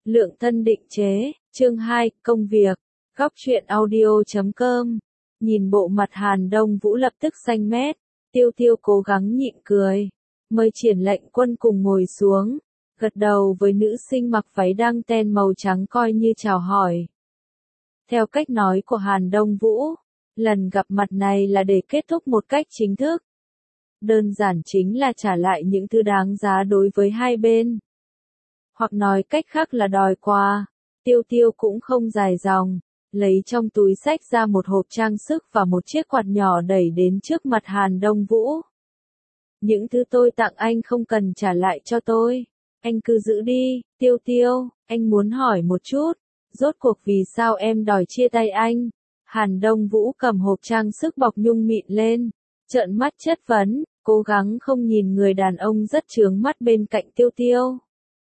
Lượng thân định chế, chương 2, công việc, góc truyện audio.com. Nhìn bộ mặt Hàn Đông Vũ lập tức xanh mét, Tiêu Tiêu cố gắng nhịn cười, mời Triển Lệnh Quân cùng ngồi xuống, gật đầu với nữ sinh mặc váy đăng ten màu trắng coi như chào hỏi. Theo cách nói của Hàn Đông Vũ, lần gặp mặt này là để kết thúc một cách chính thức. Đơn giản chính là trả lại những thứ đáng giá đối với hai bên. Hoặc nói cách khác là đòi quà. Tiêu Tiêu cũng không dài dòng, lấy trong túi xách ra một hộp trang sức và một chiếc quạt nhỏ đẩy đến trước mặt Hàn Đông Vũ. Những thứ tôi tặng anh không cần trả lại cho tôi, anh cứ giữ đi. Tiêu Tiêu, anh muốn hỏi một chút, rốt cuộc vì sao em đòi chia tay anh? Hàn Đông Vũ cầm hộp trang sức bọc nhung mịn lên, trợn mắt chất vấn, cố gắng không nhìn người đàn ông rất chướng mắt bên cạnh Tiêu Tiêu.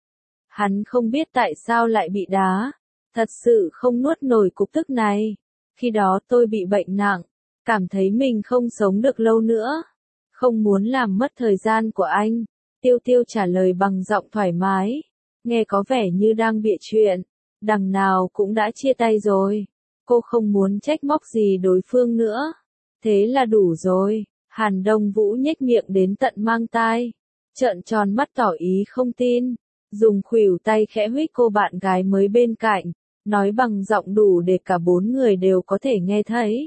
Hắn không biết tại sao lại bị đá, thật sự không nuốt nổi cục tức này. Khi đó tôi bị bệnh nặng, cảm thấy mình không sống được lâu nữa, không muốn làm mất thời gian của anh. Tiêu Tiêu trả lời bằng giọng thoải mái, nghe có vẻ như đang bịa chuyện, đằng nào cũng đã chia tay rồi. Cô không muốn trách móc gì đối phương nữa, thế là đủ rồi. Hàn Đông Vũ nhếch miệng đến tận mang tai, trợn tròn mắt tỏ ý không tin, dùng khuỷu tay khẽ huých cô bạn gái mới bên cạnh, nói bằng giọng đủ để cả bốn người đều có thể nghe thấy.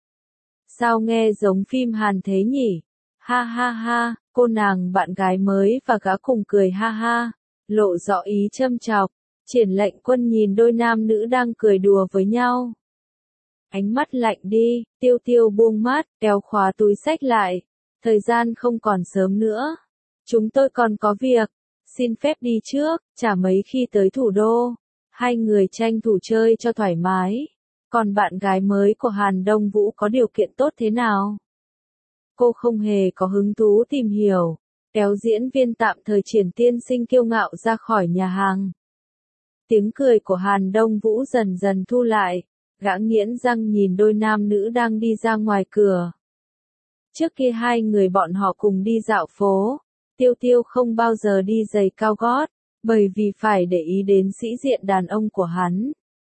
Sao nghe giống phim Hàn thế nhỉ? Ha ha ha, cô nàng bạn gái mới và gã cùng cười ha ha, lộ rõ ý châm chọc. Triển Lệnh Quân nhìn đôi nam nữ đang cười đùa với nhau. Ánh mắt lạnh đi, Tiêu Tiêu buông mắt, kéo khóa túi xách lại. Thời gian không còn sớm nữa. Chúng tôi còn có việc. Xin phép đi trước, chả mấy khi tới thủ đô. Hai người tranh thủ chơi cho thoải mái. Còn bạn gái mới của Hàn Đông Vũ có điều kiện tốt thế nào? Cô không hề có hứng thú tìm hiểu. Kéo diễn viên tạm thời Triển tiên sinh kiêu ngạo ra khỏi nhà hàng. Tiếng cười của Hàn Đông Vũ dần dần thu lại. Gã nghiến răng nhìn đôi nam nữ đang đi ra ngoài cửa. Trước kia hai người bọn họ cùng đi dạo phố. Tiêu Tiêu không bao giờ đi giày cao gót, bởi vì phải để ý đến sĩ diện đàn ông của hắn.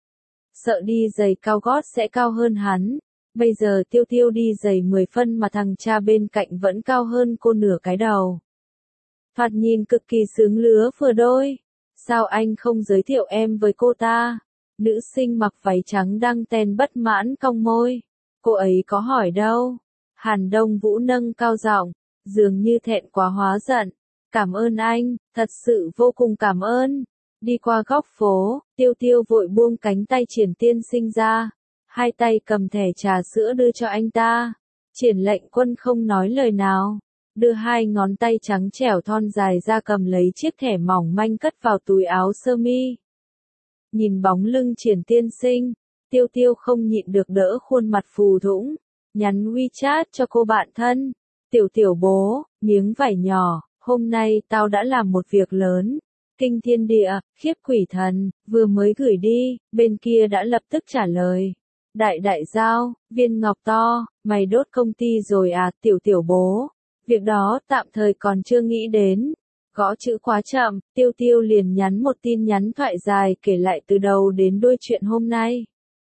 Sợ đi giày cao gót sẽ cao hơn hắn. Bây giờ Tiêu Tiêu đi giày 10 phân mà thằng cha bên cạnh vẫn cao hơn cô nửa cái đầu. Thoạt nhìn cực kỳ xứng lứa vừa đôi. Sao anh không giới thiệu em với cô ta? Nữ sinh mặc váy trắng đăng ten bất mãn cong môi. Cô ấy có hỏi đâu. Hàn Đông Vũ nâng cao giọng, dường như thẹn quá hóa giận. Cảm ơn anh, thật sự vô cùng cảm ơn. Đi qua góc phố, Tiêu Tiêu vội buông cánh tay Triển tiên sinh ra. Hai tay cầm thẻ trà sữa đưa cho anh ta. Triển Lệnh Quân không nói lời nào. Đưa hai ngón tay trắng trẻo thon dài ra cầm lấy chiếc thẻ mỏng manh cất vào túi áo sơ mi. Nhìn bóng lưng Triển tiên sinh, Tiêu Tiêu không nhịn được đỡ khuôn mặt phù thủng, nhắn WeChat cho cô bạn thân. Tiểu bố, miếng vải nhỏ, hôm nay tao đã làm một việc lớn. Kinh thiên địa, khiếp quỷ thần, vừa mới gửi đi, bên kia đã lập tức trả lời. Đại giao, viên ngọc to, mày đốt công ty rồi à? Tiểu bố, việc đó tạm thời còn chưa nghĩ đến. Gõ chữ quá chậm, Tiêu Tiêu liền nhắn một tin nhắn thoại dài kể lại từ đầu đến đuôi chuyện hôm nay.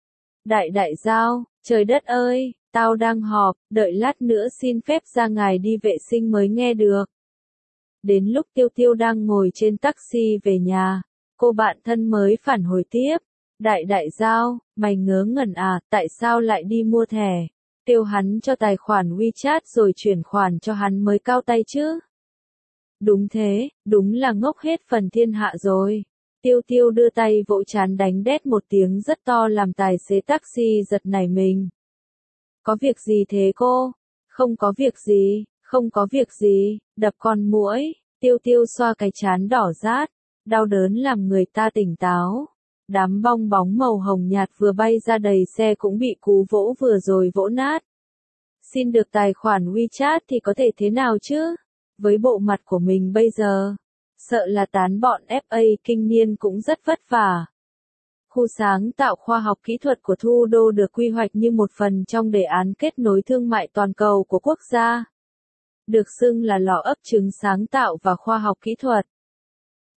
Đại giao, trời đất ơi, tao đang họp, đợi lát nữa xin phép ra ngoài đi vệ sinh mới nghe được. Đến lúc Tiêu Tiêu đang ngồi trên taxi về nhà, cô bạn thân mới phản hồi tiếp. Đại giao, mày ngớ ngẩn à, tại sao lại đi mua thẻ? Tiêu hắn cho tài khoản WeChat rồi chuyển khoản cho hắn mới cao tay chứ. Đúng thế, đúng là ngốc hết phần thiên hạ rồi. Tiêu Tiêu đưa tay vỗ trán đánh đét một tiếng rất to làm tài xế taxi giật nảy mình. Có việc gì thế cô? Không có việc gì, không có việc gì, đập con muỗi. Tiêu Tiêu xoa cái trán đỏ rát, đau đớn làm người ta tỉnh táo. Đám bong bóng màu hồng nhạt vừa bay ra đầy xe cũng bị cú vỗ vừa rồi vỗ nát. Xin được tài khoản WeChat thì có thể thế nào chứ? Với bộ mặt của mình bây giờ, sợ là tán bọn FA kinh niên cũng rất vất vả. Khu sáng tạo khoa học kỹ thuật của Thu Đô được quy hoạch như một phần trong đề án kết nối thương mại toàn cầu của quốc gia. Được xưng là lò ấp trứng sáng tạo và khoa học kỹ thuật.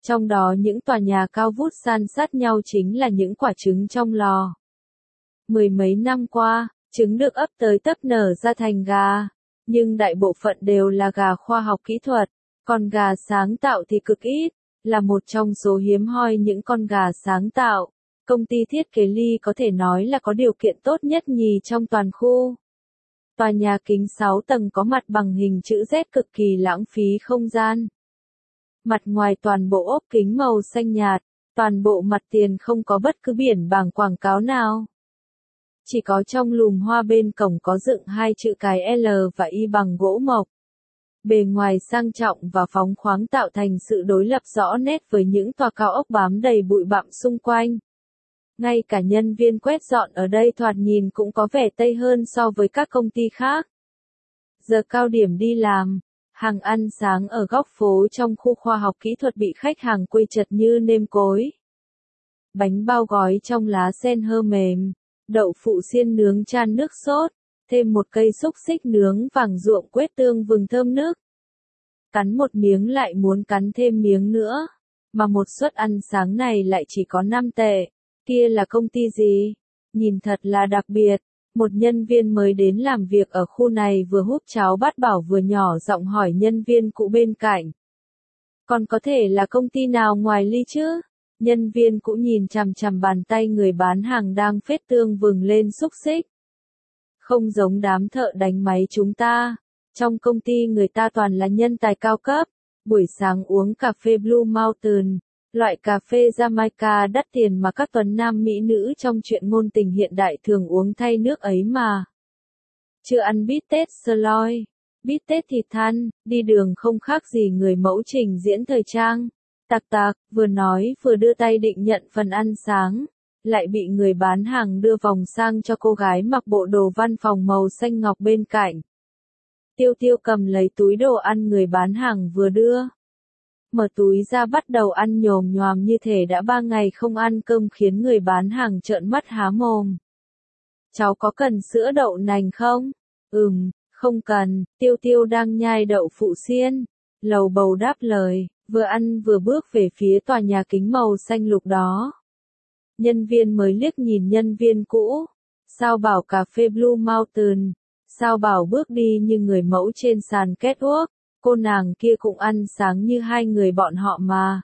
Trong đó những tòa nhà cao vút san sát nhau chính là những quả trứng trong lò. Mười mấy năm qua, trứng được ấp tới tấp nở ra thành gà, nhưng đại bộ phận đều là gà khoa học kỹ thuật, còn gà sáng tạo thì cực ít, là một trong số hiếm hoi những con gà sáng tạo. Công ty thiết kế Lee có thể nói là có điều kiện tốt nhất nhì trong toàn khu. Tòa nhà kính 6 tầng có mặt bằng hình chữ Z cực kỳ lãng phí không gian. Mặt ngoài toàn bộ ốp kính màu xanh nhạt, toàn bộ mặt tiền không có bất cứ biển bảng quảng cáo nào. Chỉ có trong lùm hoa bên cổng có dựng hai chữ cái L và Y bằng gỗ mộc. Bề ngoài sang trọng và phóng khoáng tạo thành sự đối lập rõ nét với những tòa cao ốc bám đầy bụi bặm xung quanh. Ngay cả nhân viên quét dọn ở đây thoạt nhìn cũng có vẻ tây hơn so với các công ty khác. Giờ cao điểm đi làm, hàng ăn sáng ở góc phố trong khu khoa học kỹ thuật bị khách hàng quây chật như nêm cối. Bánh bao gói trong lá sen hơ mềm, đậu phụ xiên nướng chan nước sốt, thêm một cây xúc xích nướng vàng ruộm quết tương vừng thơm nước. Cắn một miếng lại muốn cắn thêm miếng nữa, mà một suất ăn sáng này lại chỉ có 5 tệ. Kia là công ty gì? Nhìn thật là đặc biệt. Một nhân viên mới đến làm việc ở khu này vừa húp cháo bát bảo vừa nhỏ giọng hỏi nhân viên cũ bên cạnh. Còn có thể là công ty nào ngoài Ly chứ? Nhân viên cũ nhìn chằm chằm bàn tay người bán hàng đang phết tương vừng lên xúc xích. Không giống đám thợ đánh máy chúng ta. Trong công ty người ta toàn là nhân tài cao cấp. Buổi sáng uống cà phê Blue Mountain, loại cà phê Jamaica đắt tiền mà các tuấn nam mỹ nữ trong truyện ngôn tình hiện đại thường uống thay nước ấy mà. Chưa ăn bít tết sirloin, bít tết thịt than, đi đường không khác gì người mẫu trình diễn thời trang. Tặc tặc, vừa nói vừa đưa tay định nhận phần ăn sáng, lại bị người bán hàng đưa vòng sang cho cô gái mặc bộ đồ văn phòng màu xanh ngọc bên cạnh. Tiêu Tiêu cầm lấy túi đồ ăn người bán hàng vừa đưa. Mở túi ra bắt đầu ăn nhồm nhoàm như thể đã 3 ngày không ăn cơm khiến người bán hàng trợn mắt há mồm. Cháu có cần sữa đậu nành không? Không cần, Tiêu Tiêu đang nhai đậu phụ xiên. Lầu bầu đáp lời, vừa ăn vừa bước về phía tòa nhà kính màu xanh lục đó. Nhân viên mới liếc nhìn nhân viên cũ. Sao bảo cà phê Blue Mountain? Sao bảo bước đi như người mẫu trên sàn catwalk? Cô nàng kia cũng ăn sáng như hai người bọn họ mà.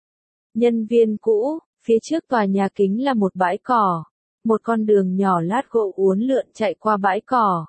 Nhân viên cũ, phía trước tòa nhà kính là một bãi cỏ. Một con đường nhỏ lát gỗ uốn lượn chạy qua bãi cỏ.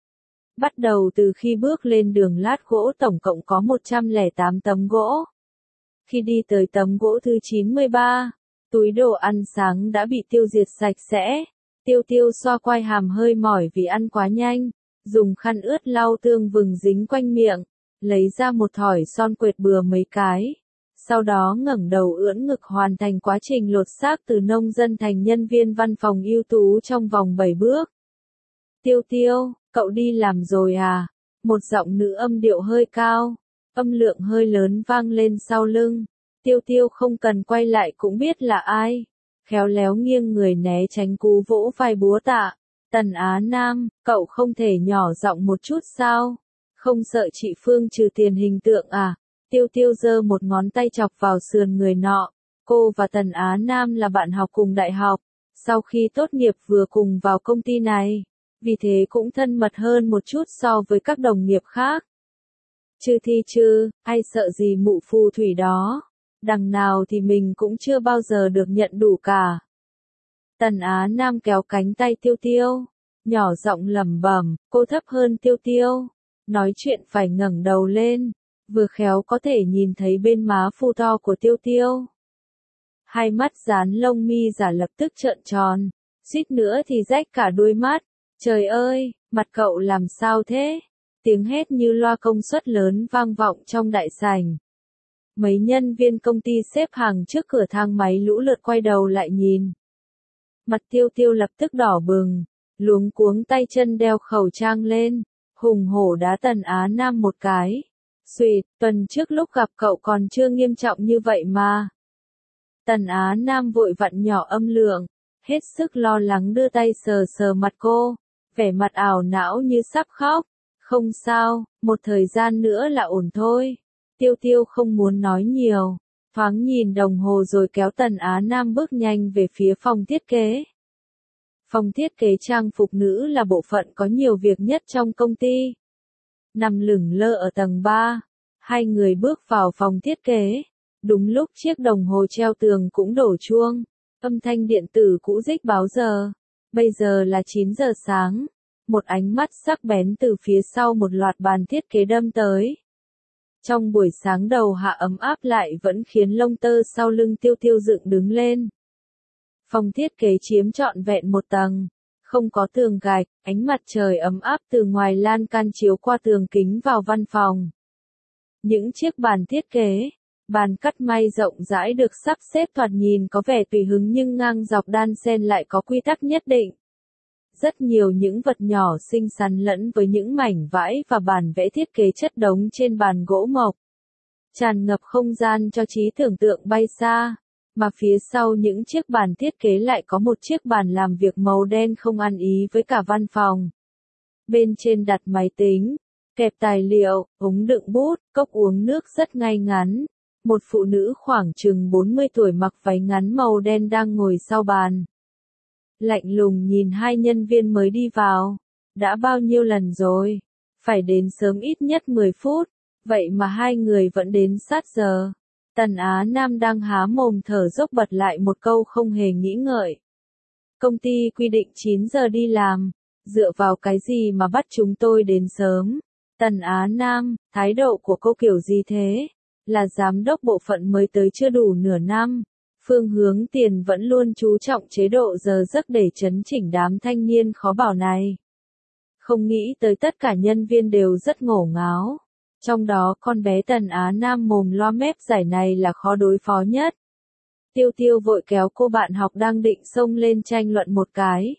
Bắt đầu từ khi bước lên đường lát gỗ tổng cộng có 108 tấm gỗ. Khi đi tới tấm gỗ thứ 93, túi đồ ăn sáng đã bị tiêu diệt sạch sẽ. Tiêu Tiêu xoa quai hàm hơi mỏi vì ăn quá nhanh, dùng khăn ướt lau tương vừng dính quanh miệng, lấy ra một thỏi son quệt bừa mấy cái. Sau đó ngẩng đầu ưỡn ngực hoàn thành quá trình lột xác từ nông dân thành nhân viên văn phòng ưu tú trong vòng 7 bước. Tiêu Tiêu, cậu đi làm rồi à? Một giọng nữ âm điệu hơi cao, âm lượng hơi lớn vang lên sau lưng. Tiêu Tiêu không cần quay lại cũng biết là ai. Khéo léo nghiêng người né tránh cú vỗ vai búa tạ. Tần Á Nam, cậu không thể nhỏ giọng một chút sao? Không sợ chị Phương trừ tiền hình tượng à? Tiêu Tiêu giơ một ngón tay chọc vào sườn người nọ. Cô và Tần Á Nam là bạn học cùng đại học. Sau khi tốt nghiệp vừa cùng vào công ty này. Vì thế cũng thân mật hơn một chút so với các đồng nghiệp khác. Chứ, ai sợ gì mụ phù thủy đó. Đằng nào thì mình cũng chưa bao giờ được nhận đủ cả. Tần Á Nam kéo cánh tay Tiêu Tiêu. Nhỏ giọng lẩm bẩm, cô thấp hơn Tiêu Tiêu. Nói chuyện phải ngẩng đầu lên. Vừa khéo có thể nhìn thấy bên má phù to của Tiêu Tiêu. Hai mắt dán lông mi giả lập tức trợn tròn. Suýt nữa thì rách cả đuôi mắt. Trời ơi, mặt cậu làm sao thế? Tiếng hét như loa công suất lớn vang vọng trong đại sảnh. Mấy nhân viên công ty xếp hàng trước cửa thang máy lũ lượt quay đầu lại nhìn. Mặt Tiêu Tiêu lập tức đỏ bừng, luống cuống tay chân đeo khẩu trang lên, hùng hổ đá Tần Á Nam một cái. Xùyệt, tuần trước lúc gặp cậu còn chưa nghiêm trọng như vậy mà. Tần Á Nam vội vặn nhỏ âm lượng, hết sức lo lắng đưa tay sờ sờ mặt cô, vẻ mặt ảo não như sắp khóc. Không sao, một thời gian nữa là ổn thôi. Tiêu Tiêu không muốn nói nhiều, thoáng nhìn đồng hồ rồi kéo Tần Á Nam bước nhanh về phía phòng thiết kế. Phòng thiết kế trang phục nữ là bộ phận có nhiều việc nhất trong công ty. Nằm lửng lơ ở tầng 3, hai người bước vào phòng thiết kế. Đúng lúc chiếc đồng hồ treo tường cũng đổ chuông, âm thanh điện tử cũ rích báo giờ. Bây giờ là 9 giờ sáng, một ánh mắt sắc bén từ phía sau một loạt bàn thiết kế đâm tới. Trong buổi sáng đầu hạ ấm áp lại vẫn khiến lông tơ sau lưng Tiêu Tiêu dựng đứng lên. Phòng thiết kế chiếm trọn vẹn một tầng, không có tường gạch, ánh mặt trời ấm áp từ ngoài lan can chiếu qua tường kính vào văn phòng. Những chiếc bàn thiết kế, bàn cắt may rộng rãi được sắp xếp thoạt nhìn có vẻ tùy hứng nhưng ngang dọc đan xen lại có quy tắc nhất định. Rất nhiều những vật nhỏ xinh xắn lẫn với những mảnh vải và bản vẽ thiết kế chất đống trên bàn gỗ mộc. Tràn ngập không gian cho trí tưởng tượng bay xa, mà phía sau những chiếc bàn thiết kế lại có một chiếc bàn làm việc màu đen không ăn ý với cả văn phòng. Bên trên đặt máy tính, kẹp tài liệu, ống đựng bút, cốc uống nước rất ngay ngắn. Một phụ nữ khoảng chừng 40 tuổi mặc váy ngắn màu đen đang ngồi sau bàn. Lạnh lùng nhìn hai nhân viên mới đi vào. Đã bao nhiêu lần rồi? Phải đến sớm ít nhất 10 phút. Vậy mà hai người vẫn đến sát giờ. Tần Á Nam đang há mồm thở dốc bật lại một câu không hề nghĩ ngợi. Công ty quy định 9 giờ đi làm. Dựa vào cái gì mà bắt chúng tôi đến sớm? Tần Á Nam, thái độ của cô kiểu gì thế? Là giám đốc bộ phận mới tới chưa đủ nửa năm. Phương Hướng Tiền vẫn luôn chú trọng chế độ giờ giấc để chấn chỉnh đám thanh niên khó bảo này. Không nghĩ tới tất cả nhân viên đều rất ngổ ngáo. Trong đó con bé Tần Á Nam mồm loa mép giải này là khó đối phó nhất. Tiêu Tiêu vội kéo cô bạn học đang định xông lên tranh luận một cái.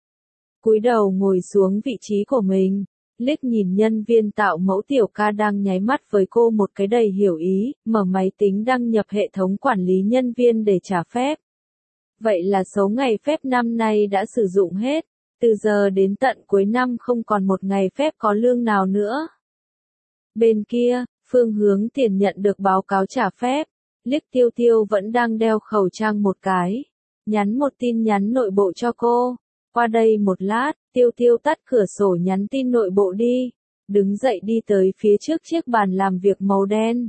Cúi đầu ngồi xuống vị trí của mình. Liếc nhìn nhân viên tạo mẫu Tiểu Ca đang nháy mắt với cô một cái đầy hiểu ý, mở máy tính đăng nhập hệ thống quản lý nhân viên để trả phép. Vậy là số ngày phép năm nay đã sử dụng hết, từ giờ đến tận cuối năm không còn một ngày phép có lương nào nữa. Bên kia, Phương Hướng Tiền nhận được báo cáo trả phép, liếc Tiêu Tiêu vẫn đang đeo khẩu trang một cái, nhắn một tin nhắn nội bộ cho cô. Qua đây một lát, Tiêu Tiêu tắt cửa sổ nhắn tin nội bộ đi, đứng dậy đi tới phía trước chiếc bàn làm việc màu đen.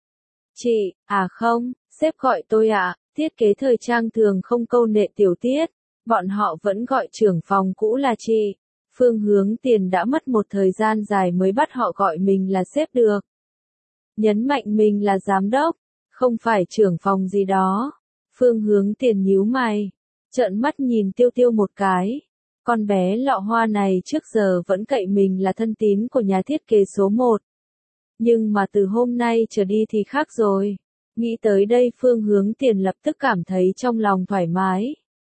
Chị, à không, sếp gọi tôi ạ, thiết kế thời trang thường không câu nệ tiểu tiết, bọn họ vẫn gọi trưởng phòng cũ là chị. Phương Hướng Tiền đã mất một thời gian dài mới bắt họ gọi mình là sếp được. Nhấn mạnh mình là giám đốc, không phải trưởng phòng gì đó. Phương Hướng Tiền nhíu mày, trợn mắt nhìn Tiêu Tiêu một cái. Con bé lọ hoa này trước giờ vẫn cậy mình là thân tín của nhà thiết kế số 1. Nhưng mà từ hôm nay trở đi thì khác rồi. Nghĩ tới đây Phương Hướng Tiền lập tức cảm thấy trong lòng thoải mái.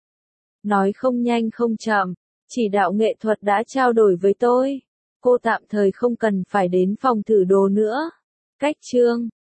Nói không nhanh không chậm, chỉ đạo nghệ thuật đã trao đổi với tôi. Cô tạm thời không cần phải đến phòng thử đồ nữa. Cách chương